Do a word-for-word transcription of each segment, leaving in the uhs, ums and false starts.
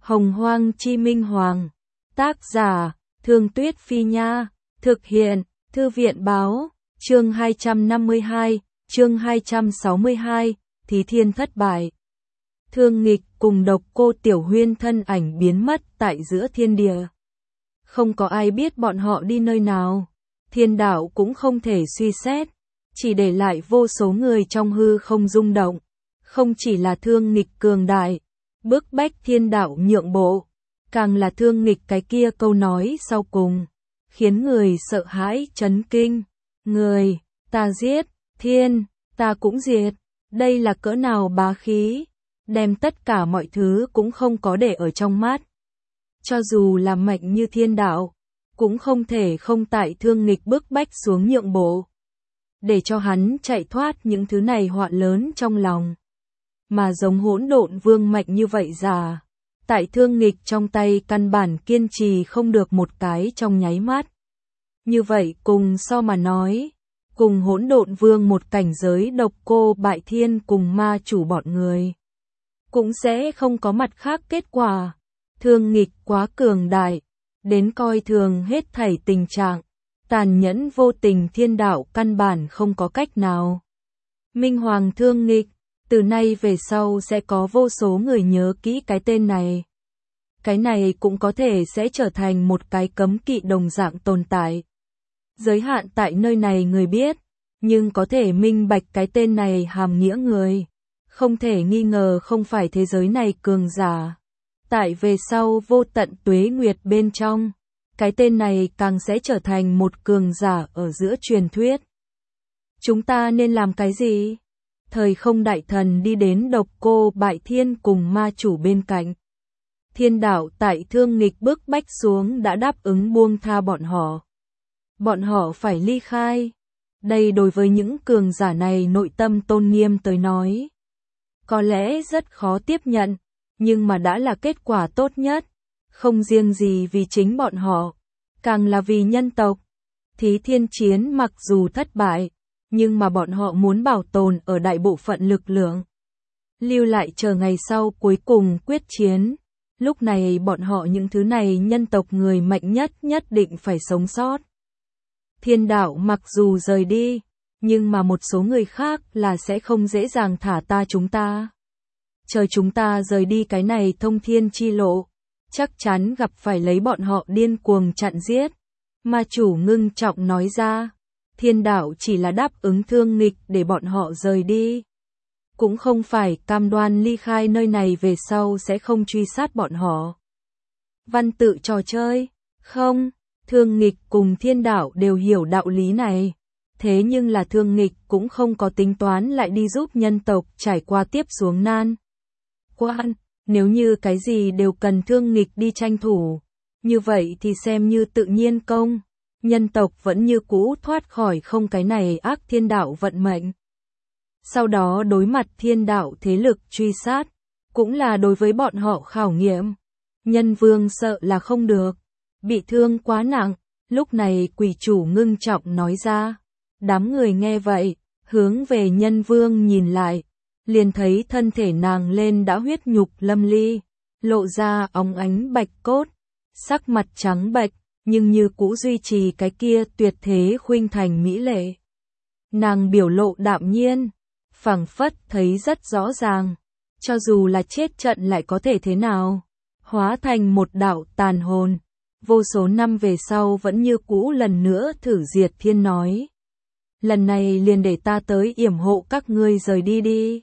Hồng Hoang Chi Minh Hoàng. Tác giả, Thương Tuyết Phi Nha. Thực hiện, Thư viện Báo. Chương hai trăm năm mươi hai, chương hai trăm sáu mươi hai, Thí Thiên thất bại. Thương Nghịch cùng Độc Cô Tiểu Huyên thân ảnh biến mất tại giữa thiên địa. Không có ai biết bọn họ đi nơi nào. Thiên đạo cũng không thể suy xét, chỉ để lại vô số người trong hư không rung động. Không chỉ là Thương Nghịch cường đại, bức bách thiên đạo nhượng bộ, càng là Thương Nghịch cái kia câu nói sau cùng, khiến người sợ hãi chấn kinh. Người, ta giết, thiên, ta cũng diệt. Đây là cỡ nào bá khí, đem tất cả mọi thứ cũng không có để ở trong mắt. Cho dù là mạnh như thiên đạo, cũng không thể không tại Thương Nghịch bức bách xuống nhượng bộ, để cho hắn chạy thoát những thứ này họa lớn trong lòng. Mà giống Hỗn Độn Vương mạnh như vậy già, tại Thương Nghịch trong tay căn bản kiên trì không được một cái trong nháy mắt. Như vậy cùng so mà nói, cùng Hỗn Độn Vương một cảnh giới Độc Cô bại thiên cùng ma chủ bọn người, cũng sẽ không có mặt khác kết quả. Thương Nghịch quá cường đại, đến coi thường hết thảy tình trạng, tàn nhẫn vô tình thiên đạo căn bản không có cách nào. Minh Hoàng Thương Nghịch, từ nay về sau sẽ có vô số người nhớ kỹ cái tên này. Cái này cũng có thể sẽ trở thành một cái cấm kỵ đồng dạng tồn tại. Giới hạn tại nơi này người biết, nhưng có thể minh bạch cái tên này hàm nghĩa người, không thể nghi ngờ không phải thế giới này cường giả. Tại về sau vô tận tuế nguyệt bên trong, cái tên này càng sẽ trở thành một cường giả ở giữa truyền thuyết. Chúng ta nên làm cái gì? Thời Không đại thần đi đến Độc Cô bại thiên cùng ma chủ bên cạnh. Thiên đạo tại Thương Nghịch bức bách xuống đã đáp ứng buông tha bọn họ. Bọn họ phải ly khai. Đây đối với những cường giả này nội tâm tôn nghiêm tới nói, có lẽ rất khó tiếp nhận, nhưng mà đã là kết quả tốt nhất. Không riêng gì vì chính bọn họ, càng là vì nhân tộc. Thí Thiên chiến mặc dù thất bại, nhưng mà bọn họ muốn bảo tồn ở đại bộ phận lực lượng, lưu lại chờ ngày sau cuối cùng quyết chiến. Lúc này bọn họ những thứ này nhân tộc người mạnh nhất nhất định phải sống sót. Thiên đạo mặc dù rời đi, nhưng mà một số người khác là sẽ không dễ dàng thả ta chúng ta. Chờ chúng ta rời đi cái này thông thiên chi lộ, chắc chắn gặp phải lấy bọn họ điên cuồng chặn giết. Ma chủ ngưng trọng nói ra, thiên đạo chỉ là đáp ứng Thương Nghịch để bọn họ rời đi, cũng không phải cam đoan ly khai nơi này về sau sẽ không truy sát bọn họ. Văn tự trò chơi, không, Thương Nghịch cùng thiên đạo đều hiểu đạo lý này. Thế nhưng là Thương Nghịch cũng không có tính toán lại đi giúp nhân tộc trải qua tiếp xuống nan quan. Nếu như cái gì đều cần Thương Nghịch đi tranh thủ, như vậy thì xem như tự nhiên công. Nhân tộc vẫn như cũ thoát khỏi không cái này ác thiên đạo vận mệnh. Sau đó đối mặt thiên đạo thế lực truy sát, cũng là đối với bọn họ khảo nghiệm. Nhân vương sợ là không được, bị thương quá nặng. Lúc này quỷ chủ ngưng trọng nói ra. Đám người nghe vậy, hướng về nhân vương nhìn lại, liền thấy thân thể nàng lên đã huyết nhục lâm ly, lộ ra óng ánh bạch cốt, sắc mặt trắng bệch, nhưng như cũ duy trì cái kia tuyệt thế khuynh thành mỹ lệ. Nàng biểu lộ đạm nhiên, phảng phất thấy rất rõ ràng, cho dù là chết trận lại có thể thế nào, hóa thành một đạo tàn hồn, vô số năm về sau vẫn như cũ lần nữa thử diệt thiên nói. Lần này liền để ta tới yểm hộ các ngươi rời đi đi.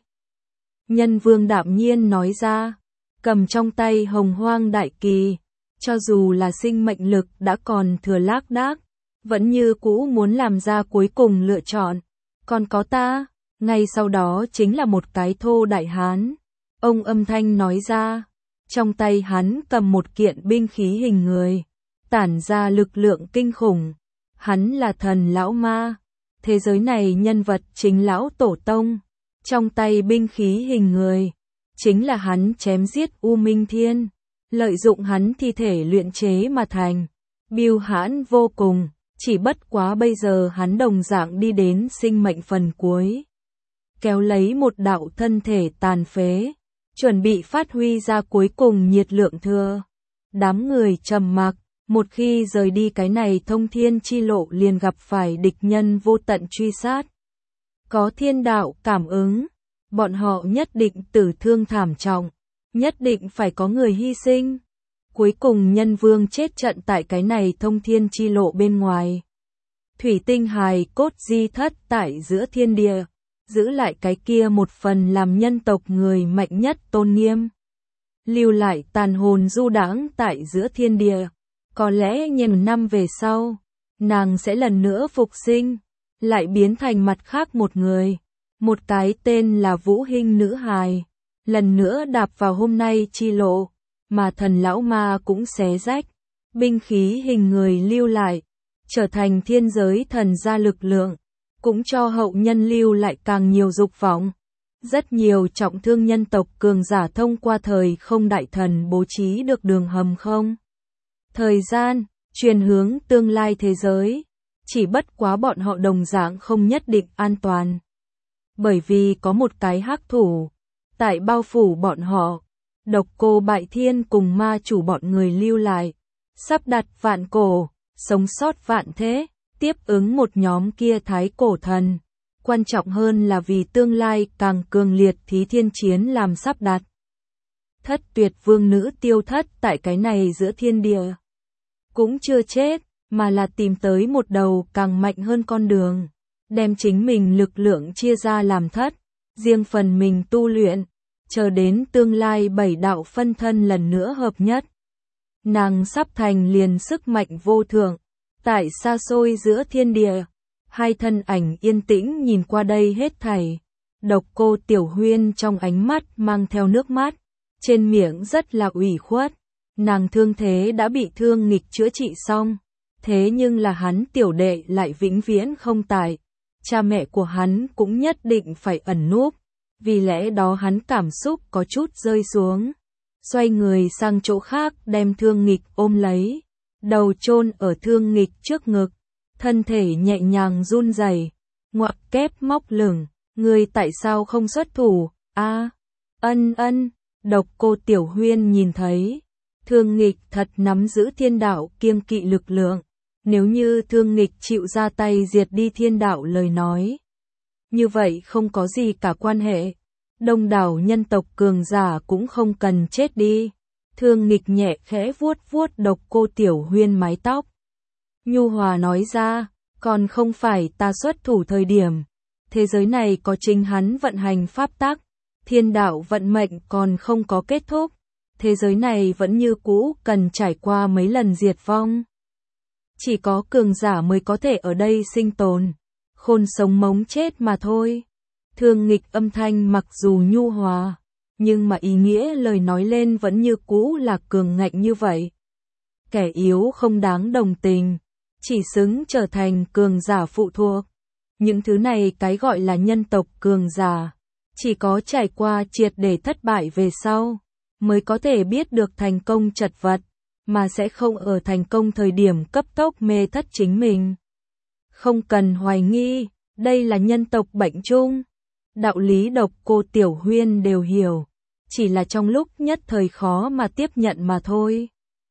Nhân vương đạm nhiên nói ra, cầm trong tay Hồng Hoang đại kỳ, cho dù là sinh mệnh lực đã còn thừa lác đác, vẫn như cũ muốn làm ra cuối cùng lựa chọn. Còn có ta, ngay sau đó chính là một cái thô đại hán. Ông âm thanh nói ra, trong tay hắn cầm một kiện binh khí hình người, tản ra lực lượng kinh khủng. Hắn là thần lão ma, thế giới này nhân vật chính lão tổ tông. Trong tay binh khí hình người, chính là hắn chém giết U Minh Thiên, lợi dụng hắn thi thể luyện chế mà thành. Bưu hãn vô cùng, chỉ bất quá bây giờ hắn đồng dạng đi đến sinh mệnh phần cuối, kéo lấy một đạo thân thể tàn phế, chuẩn bị phát huy ra cuối cùng nhiệt lượng thừa. Đám người trầm mặc, một khi rời đi cái này thông thiên chi lộ liền gặp phải địch nhân vô tận truy sát. Có thiên đạo cảm ứng, bọn họ nhất định tử thương thảm trọng, nhất định phải có người hy sinh. Cuối cùng nhân vương chết trận tại cái này thông thiên chi lộ bên ngoài. Thủy tinh hài cốt di thất tại giữa thiên địa, giữ lại cái kia một phần làm nhân tộc người mạnh nhất tôn nghiêm. Lưu lại tàn hồn du đãng tại giữa thiên địa, có lẽ nhiều năm về sau, nàng sẽ lần nữa phục sinh, lại biến thành mặt khác một người. Một cái tên là Vũ Hinh nữ hài, lần nữa đạp vào hôm nay chi lộ, mà thần lão ma cũng xé rách, binh khí hình người lưu lại, trở thành thiên giới thần gia lực lượng, cũng cho hậu nhân lưu lại càng nhiều dục vọng. Rất nhiều trọng thương nhân tộc cường giả thông qua thời không đại thần bố trí được đường hầm không thời gian, truyền hướng tương lai thế giới, chỉ bất quá bọn họ đồng dạng không nhất định an toàn. Bởi vì có một cái hắc thủ, tại bao phủ bọn họ, Độc Cô Bại Thiên cùng ma chủ bọn người lưu lại, sắp đặt vạn cổ, sống sót vạn thế, tiếp ứng một nhóm kia thái cổ thần. Quan trọng hơn là vì tương lai càng cường liệt thí thiên chiến làm sắp đặt. Thất tuyệt vương nữ tiêu thất tại cái này giữa thiên địa. Cũng chưa chết, mà là tìm tới một đầu càng mạnh hơn con đường. Đem chính mình lực lượng chia ra làm thất, riêng phần mình tu luyện, chờ đến tương lai bảy đạo phân thân lần nữa hợp nhất. Nàng sắp thành liền sức mạnh vô thượng, tại xa xôi giữa thiên địa. Hai thân ảnh yên tĩnh nhìn qua đây hết thảy. Độc Cô Tiểu Huyên trong ánh mắt mang theo nước mắt, trên miệng rất là ủy khuất. Nàng thương thế đã bị thương nghịch chữa trị xong, thế nhưng là hắn tiểu đệ lại vĩnh viễn không tại. Cha mẹ của hắn cũng nhất định phải ẩn núp, vì lẽ đó hắn cảm xúc có chút rơi xuống. Xoay người sang chỗ khác đem thương nghịch ôm lấy, đầu chôn ở thương nghịch trước ngực. Thân thể nhẹ nhàng run rẩy, ngoặc kép móc lửng, ngươi tại sao không xuất thủ? A, ân ân, Độc Cô Tiểu Huyên nhìn thấy, Thương Nghịch thật nắm giữ thiên đạo kiêng kỵ lực lượng, nếu như Thương Nghịch chịu ra tay diệt đi thiên đạo lời nói, như vậy không có gì cả quan hệ, đông đảo nhân tộc cường giả cũng không cần chết đi. Thương Nghịch nhẹ khẽ vuốt vuốt Độc Cô Tiểu Huyên mái tóc. Nhu hòa nói ra, còn không phải ta xuất thủ thời điểm. Thế giới này có chính hắn vận hành pháp tắc, thiên đạo vận mệnh còn không có kết thúc. Thế giới này vẫn như cũ cần trải qua mấy lần diệt vong. Chỉ có cường giả mới có thể ở đây sinh tồn, khôn sống mống chết mà thôi. Thương Nghịch âm thanh mặc dù nhu hòa, nhưng mà ý nghĩa lời nói lên vẫn như cũ là cường ngạnh như vậy. Kẻ yếu không đáng đồng tình, chỉ xứng trở thành cường giả phụ thuộc. Những thứ này cái gọi là nhân tộc cường giả, chỉ có trải qua triệt để thất bại về sau, mới có thể biết được thành công chật vật, mà sẽ không ở thành công thời điểm cấp tốc mê thất chính mình. Không cần hoài nghi, đây là nhân tộc bệnh chung. Đạo lý Độc Cô Tiểu Huyên đều hiểu, chỉ là trong lúc nhất thời khó mà tiếp nhận mà thôi.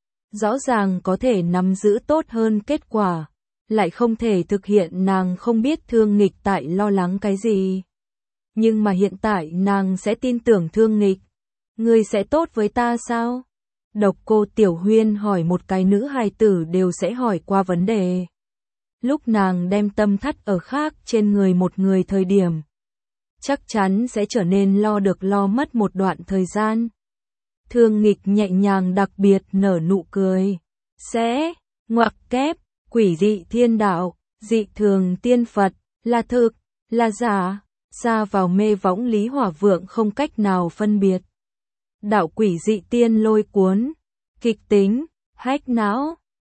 Rõ ràng có thể nắm giữ tốt hơn kết quả, lại không thể thực hiện, nàng không biết Thương Nghịch tại lo lắng cái gì. Nhưng mà hiện tại nàng sẽ tin tưởng Thương Nghịch. Ngươi sẽ tốt với ta sao? Độc Cô Tiểu Huyên hỏi một cái nữ hài tử đều sẽ hỏi qua vấn đề. Lúc nàng đem tâm thắt ở khác trên người một người thời điểm, chắc chắn sẽ trở nên lo được lo mất một đoạn thời gian. Thương Nghịch nhẹ nhàng đặc biệt nở nụ cười. Sẽ, ngoặc kép, quỷ dị thiên đạo, dị thường tiên Phật, là thực, là giả, xa vào mê võng Lý Hỏa Vượng không cách nào phân biệt. Đạo quỷ dị tiên lôi cuốn, kịch tính, hách não,